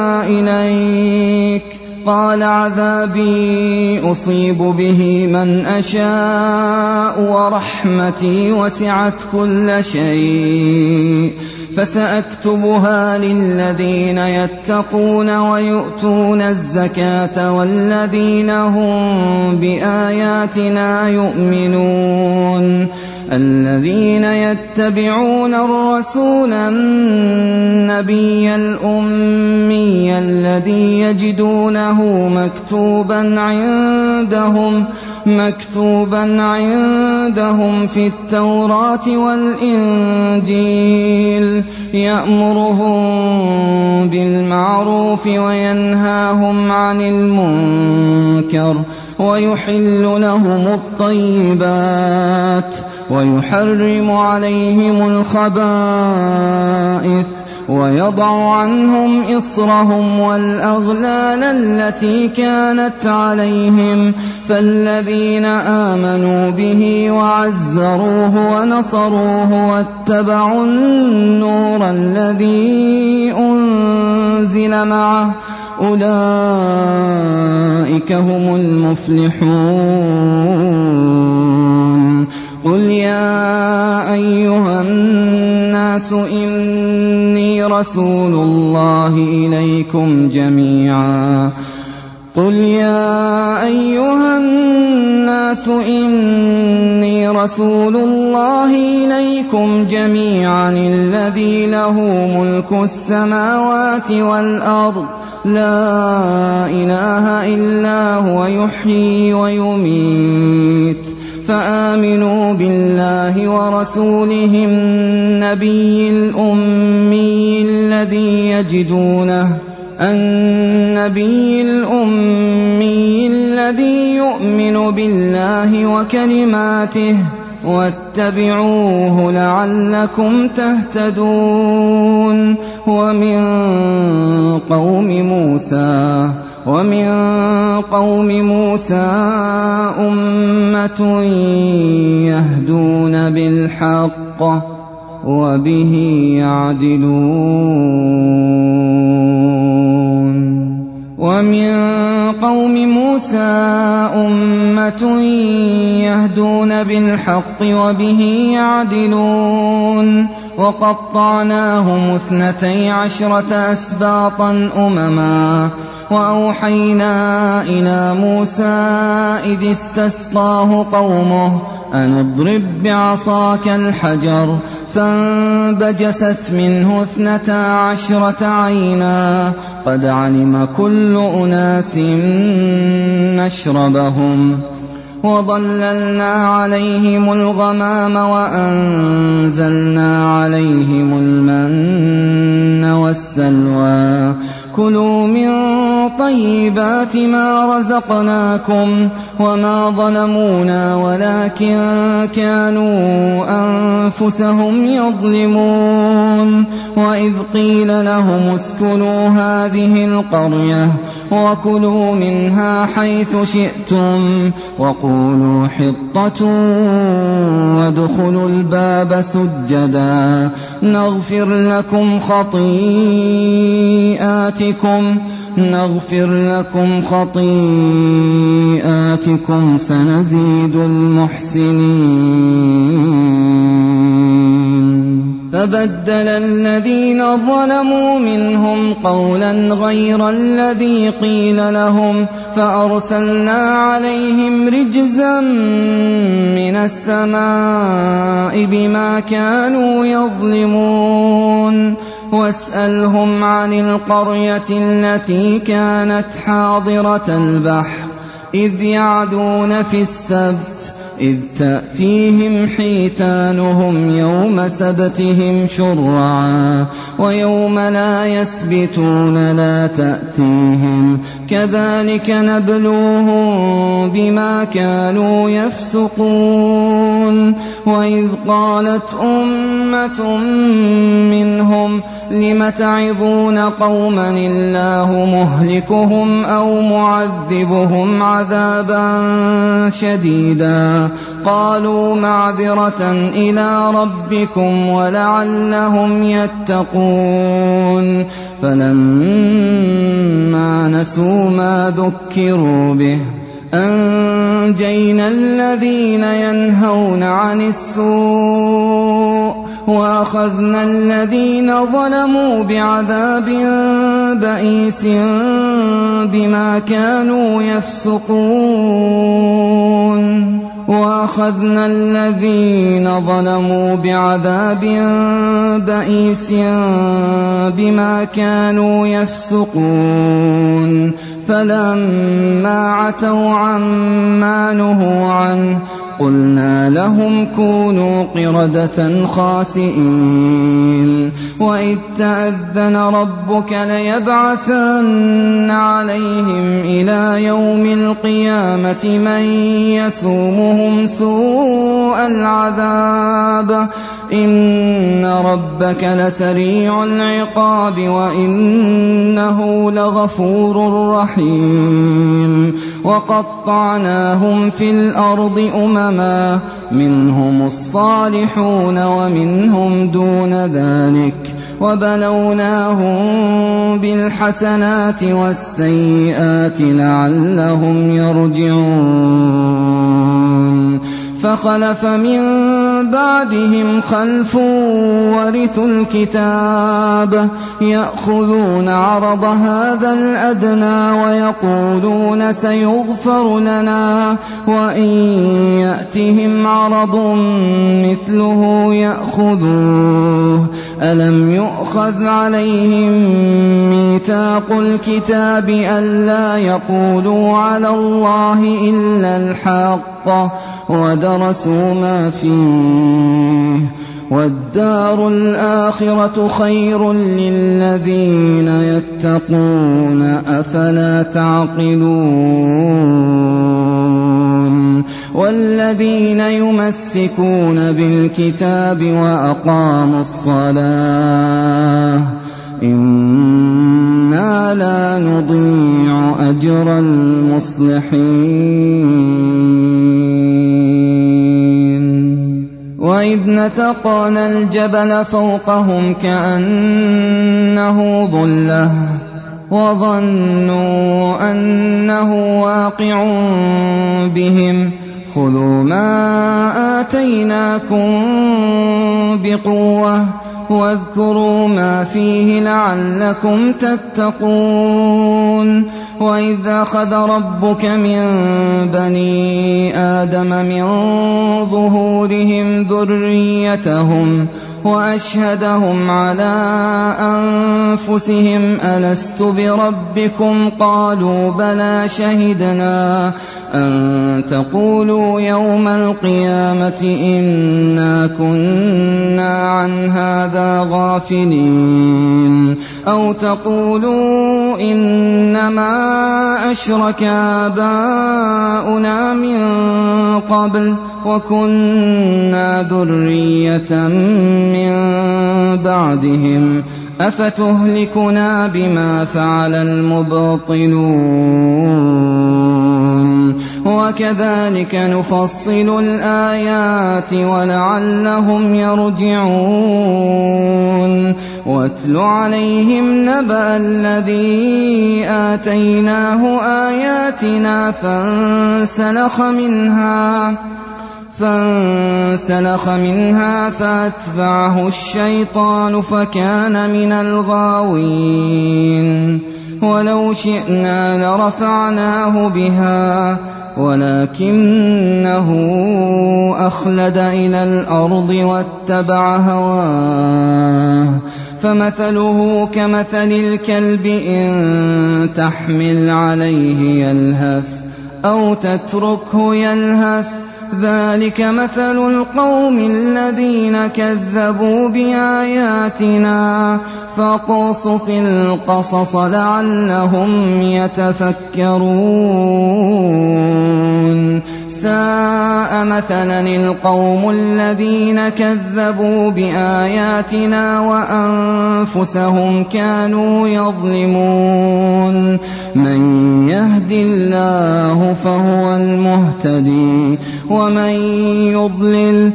إليك. قال عذابي أصيب به من أشاء ورحمتي وسعت كل شيء فسأكتبها للذين يتقون ويؤتون الزكاة والذين هم بآياتنا يؤمنون. الذين يتبعون الرسول النبي الأمي الذي يجدونه مكتوبا عندهم مكتوبا عندهم في التوراة والإنجيل يأمرهم بالمعروف وينهاهم عن المنكر ويحل لهم الطيبات ويحرم عليهم الخبائث ويضع عنهم إصرهم والأغلال التي كانت عليهم. فالذين آمنوا به وعزروه ونصروه واتبعوا النور الذي أنزل معه أولئك هم المفلحون. قل يا أيها الناس إني رسول الله إليكم جميعا قل يا أيها الناس إني رسول الله إليكم جميعا الذي له ملك السماوات والأرض لا إله إلا هو يحيي ويميت. فآمنوا بالله ورسوله النبي الأمي الذي يجدونه النبي الأمي الذي يؤمن بالله وكلماته واتبعوه لعلكم تهتدون. ومن قوم موسى ومن قوم موسى أمة يهدون بالحق وبه يعدلون. ومن قوم موسى أمة يهدون بالحق وبه يعدلون. وقطعناهم اثنتي عشرة أسباطا أمما وأوحينا إلى موسى إذ استسقاه قومه أن اضرب بعصاك الحجر فانبجست منه اثنتا عشرة عينا قد علم كل أناس مشربهم وظللنا عليهم الغمام وأنزلنا عليهم المن والسلوى كلوا من طيبات ما رزقناكم وما ظلمونا ولكن كانوا أنفسهم يظلمون وإذ قيل لهم اسكنوا هذه القرية وكلوا منها حيث شئتم وقولوا حطة وادخلوا الباب سجدا نغفر لكم خطيئاتكم نغفر لكم خطيئاتكم سنزيد المحسنين فبدل الذين ظلموا منهم قولا غير الذي قيل لهم فأرسلنا عليهم رجزا من السماء بما كانوا يظلمون واسألهم عن القرية التي كانت حاضرة البحر إذ يعدون في السبت إذ تأتيهم حيتانهم يوم سبتهم شرعا ويوم لا يسبتون لا تأتيهم كذلك نبلوهم بما كانوا يفسقون وإذ قالت أمة منهم لم تعظون قوما الله مهلكهم أو معذبهم عذابا شديدا قالوا معذرة إلى ربكم ولعلهم يتقون فلما نسوا ما ذكروا به أنجينا الذين ينهون عن السوء وأخذنا الذين ظلموا بعذاب بئيس بما كانوا يفسقون وأخذنا الذين ظلموا بعذاب بئيس بما كانوا يفسقون فلما عتوا عما نهوا عنه قلنا لهم كونوا قردة خاسئين وإذ تأذن ربك ليبعثن عليهم إلى يوم القيامة من يسومهم سوء العذاب إن ربك لسريع العقاب وإنه لغفور رحيم وقطعناهم في الأرض أمما منهم الصالحون ومنهم دون ذلك وبلوناهم بالحسنات والسيئات لعلهم يرجعون فخلف من بعدهم خلف ورثوا الكتاب يأخذون عرض هذا الأدنى ويقولون سيغفر لنا وإن يأتهم عرض مثله يأخذوه ألم يؤخذ عليهم ميثاق الكتاب ألا يقولوا على الله إلا الحق ودرسوا ما فيه والدار الآخرة خير للذين يتقون أفلا تعقلون والذين يمسكون بالكتاب وأقاموا الصلاة إنا لا نضيع أجر المصلحين وإذ نتقنا الجبل فوقهم كأنه ظلة وظنوا أنه واقع بهم خذوا ما آتيناكم بقوة واذكروا ما فيه لعلكم تتقون وإذ أخذ ربك من بني آدم من ظهورهم ذريتهم وأشهدهم على أنفسهم ألست بربكم قالوا بلى شهدنا أن تقولوا يوم القيامة إنا كنا عن هذا غافلين أو تقولوا إنما أشرك آباؤنا من قبل وكنا ذرية من بعدهم أفتهلكنا بما فعل المبطلون وكذلك نفصل الآيات ولعلهم يرجعون واتل عليهم نبأ الذي آتيناه آياتنا فانسلخ منها فانسلخ منها فأتبعه الشيطان فكان من الغاوين ولو شئنا لرفعناه بها ولكنه أخلد إلى الأرض واتبع هواه فمثله كمثل الكلب إن تحمل عليه يلهث أو تتركه يلهث ذلك مثل القوم الذين كذبوا بآياتنا فاقصص القصص لعلهم يتفكرون ساء مثلا القوم الذين كذبوا بآياتنا وأنفسهم كانوا يظلمون من يهد الله فهو المهتدي ومن يضلل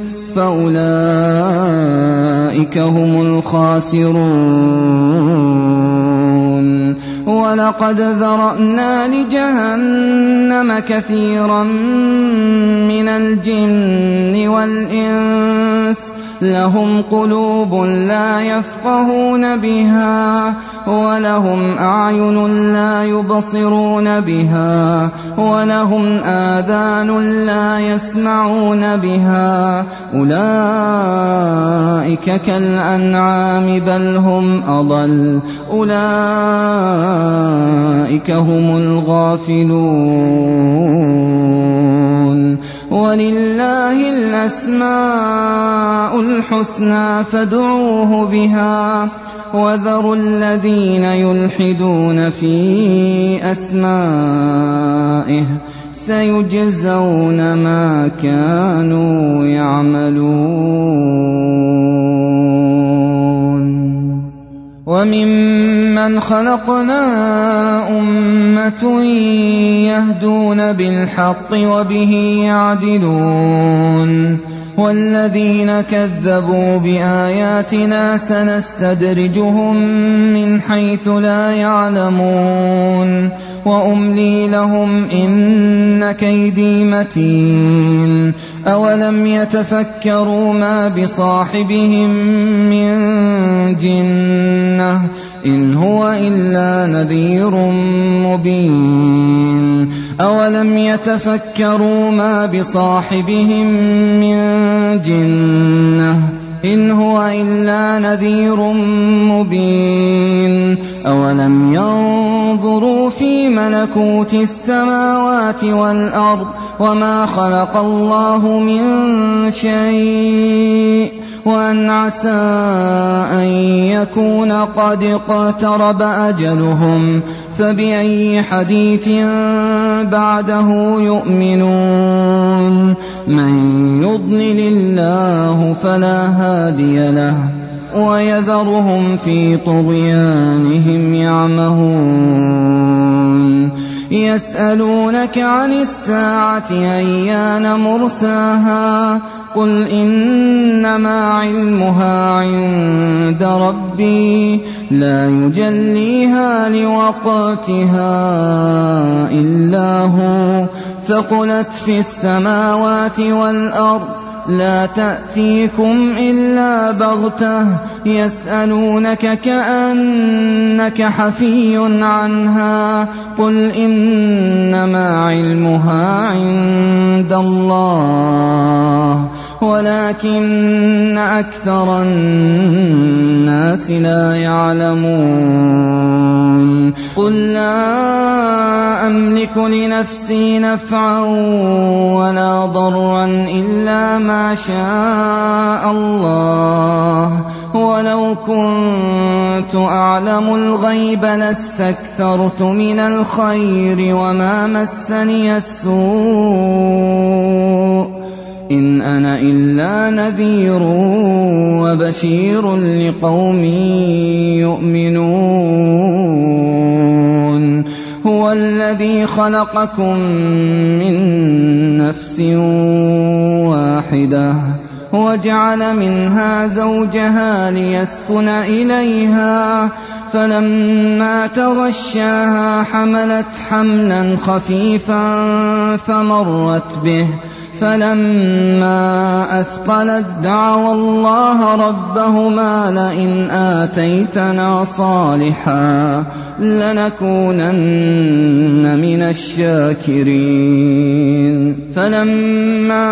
فأولئك هم الخاسرون ولقد ذرأنا لجهنم كثيرا من الجن والإنس لهم قلوب لا يفقهون بها ولهم أعين لا يبصرون بها ولهم آذان لا يسمعون بها أولئك كالأنعام بل هم أضل أولئك هم الغافلون ولله الأسماء الحسنى فادعوه بها وذروا الذين يلحدون في أسمائه سيجزون ما كانوا يعملون وممن خلقنا أمة يهدون بالحق وبه يعدلون والذين كذبوا بآياتنا سنستدرجهم من حيث لا يعلمون وأملي لهم إن كيدي متين أولم يتفكروا ما بصاحبهم من جنة إن هو إلا نذير مبين أولم يتفكروا ما بصاحبهم من جنة إن هو إلا نذير مبين أولم ينظروا في ملكوت السماوات والأرض وما خلق الله من شيء وأن عسى أن يكون قد اقترب أجلهم فبأي حديث بعده يؤمنون من يضلل الله فلا هادي له ويذرهم في طغيانهم يعمهون يسألونك عن الساعة أيان مرساها قل إنما علمها عند ربي لا يجليها لوقتها إلا هو ثقلت في السماوات والأرض لا تأتيكم إلا بغتة يسألونك كأنك حفي عنها قل إنما علمها عند الله ولكن أكثر الناس لا يعلمون قل لا أملك لنفسي نفعا ولا ضرا إلا ما شاء الله ولو كنت أعلم الغيب لاستكثرت من الخير وما مسني السوء إن أنا إلا نذير وبشير لقوم يؤمنون هو الذي خلقكم من نفس واحدة وجعل منها زوجها ليسكن إليها فلما تغشاها حملت حملا خفيفا فمرت به فلما أثقلت دعوا الله ربهما لئن آتيتنا صالحا لنكونن من الشاكرين فلما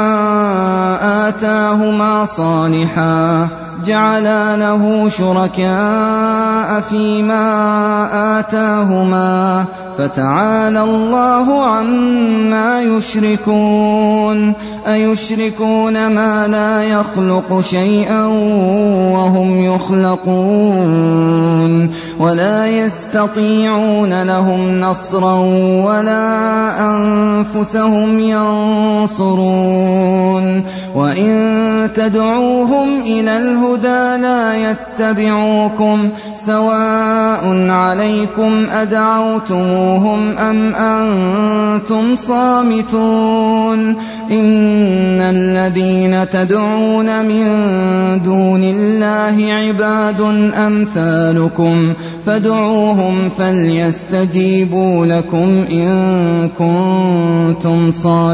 آتاهما صالحا جعلا له شركاء فيما آتاهما فتعالى الله عما يشركون أيشركون ما لا يخلق شيئا وهم يخلقون ولا يستطيعون لهم نصرا ولا أنفسهم ينصرون وإن تدعوهم إلى الهدى لا يتبعوكم سواء عليكم أدعوتموهم أم أنتم صامتون إن الذين تدعون من دون الله عباد أمثالكم فادعوهم فليستجيبوا لكم إن كنتم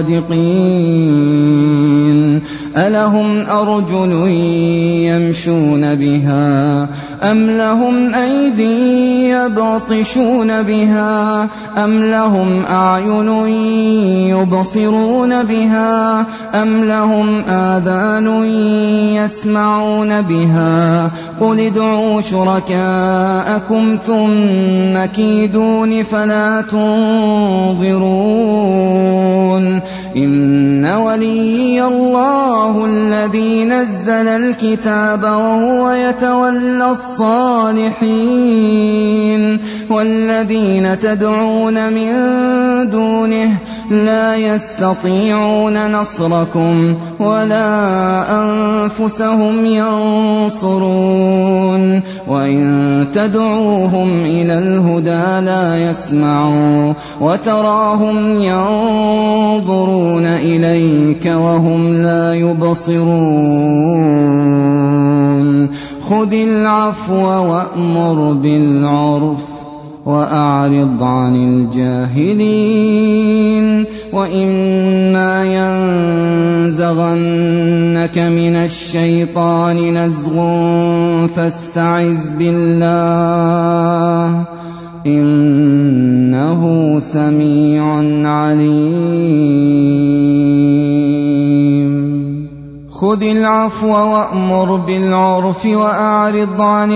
صادقين ألهم أرجل يمشون بها أم لهم أيدي يبطشون بها أم لهم أعين يبصرون بها أم لهم آذان يسمعون بها قل ادعوا شركاءكم ثم كيدون فلا تنظرون إن ولي الله الذي نزل الكتاب وهو يتولى الصالحين والذين تدعون من دونه لا يستطيعون نصركم ولا أنفسهم ينصرون وإن تدعوهم إلى الهدى لا يسمعوا وتراهم ينظرون إليك وهم لا يبصرون خذ العفو وأمر بالعرف وأعرض عن الجاهلين وإما ينزغنك من الشيطان نزغ فاستعذ بالله إنه سميع عليم خذ العفو وأمر بالعرف وأعرض عن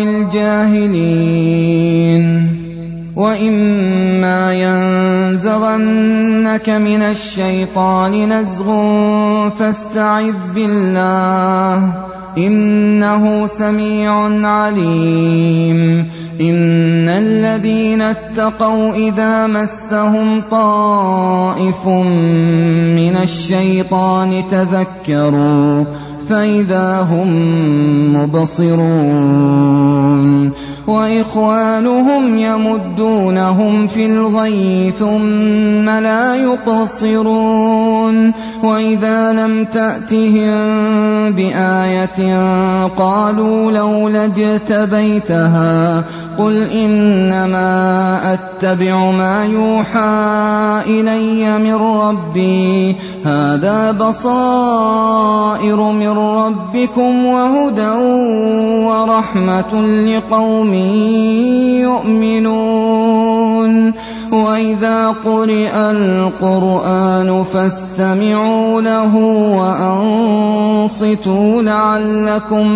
الجاهلين وإما ينزغنك من الشيطان نزغ فاستعذ بالله إنه سميع عليم إن الذين اتقوا إذا مسهم طائف من الشيطان تذكروا فإذا هم مبصرون يعلمون وإخوانهم يمدونهم في الغي ثم لا يقصرون وإذا لم تأتهم بآية قالوا لولا اجتبيتها قل إنما أتبع ما يوحى إلي من ربي هذا بصائر من ربكم وهدى ورحمة لقوم يؤمنون وإذا قرئ القرآن فاستمعوا له وأنصتوا لعلكم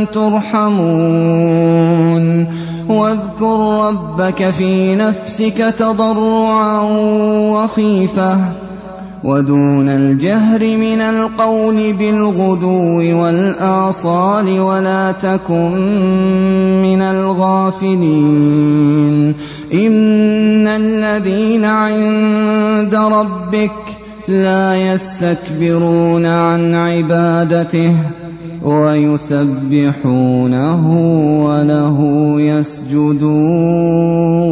ترحمون واذكر ربك في نفسك تضرعا وخيفة ودون الجهر من القول بالغدو والآصال ولا تكن من الغافلين إن الذين عند ربك لا يستكبرون عن عبادته ويسبحونه وله يسجدون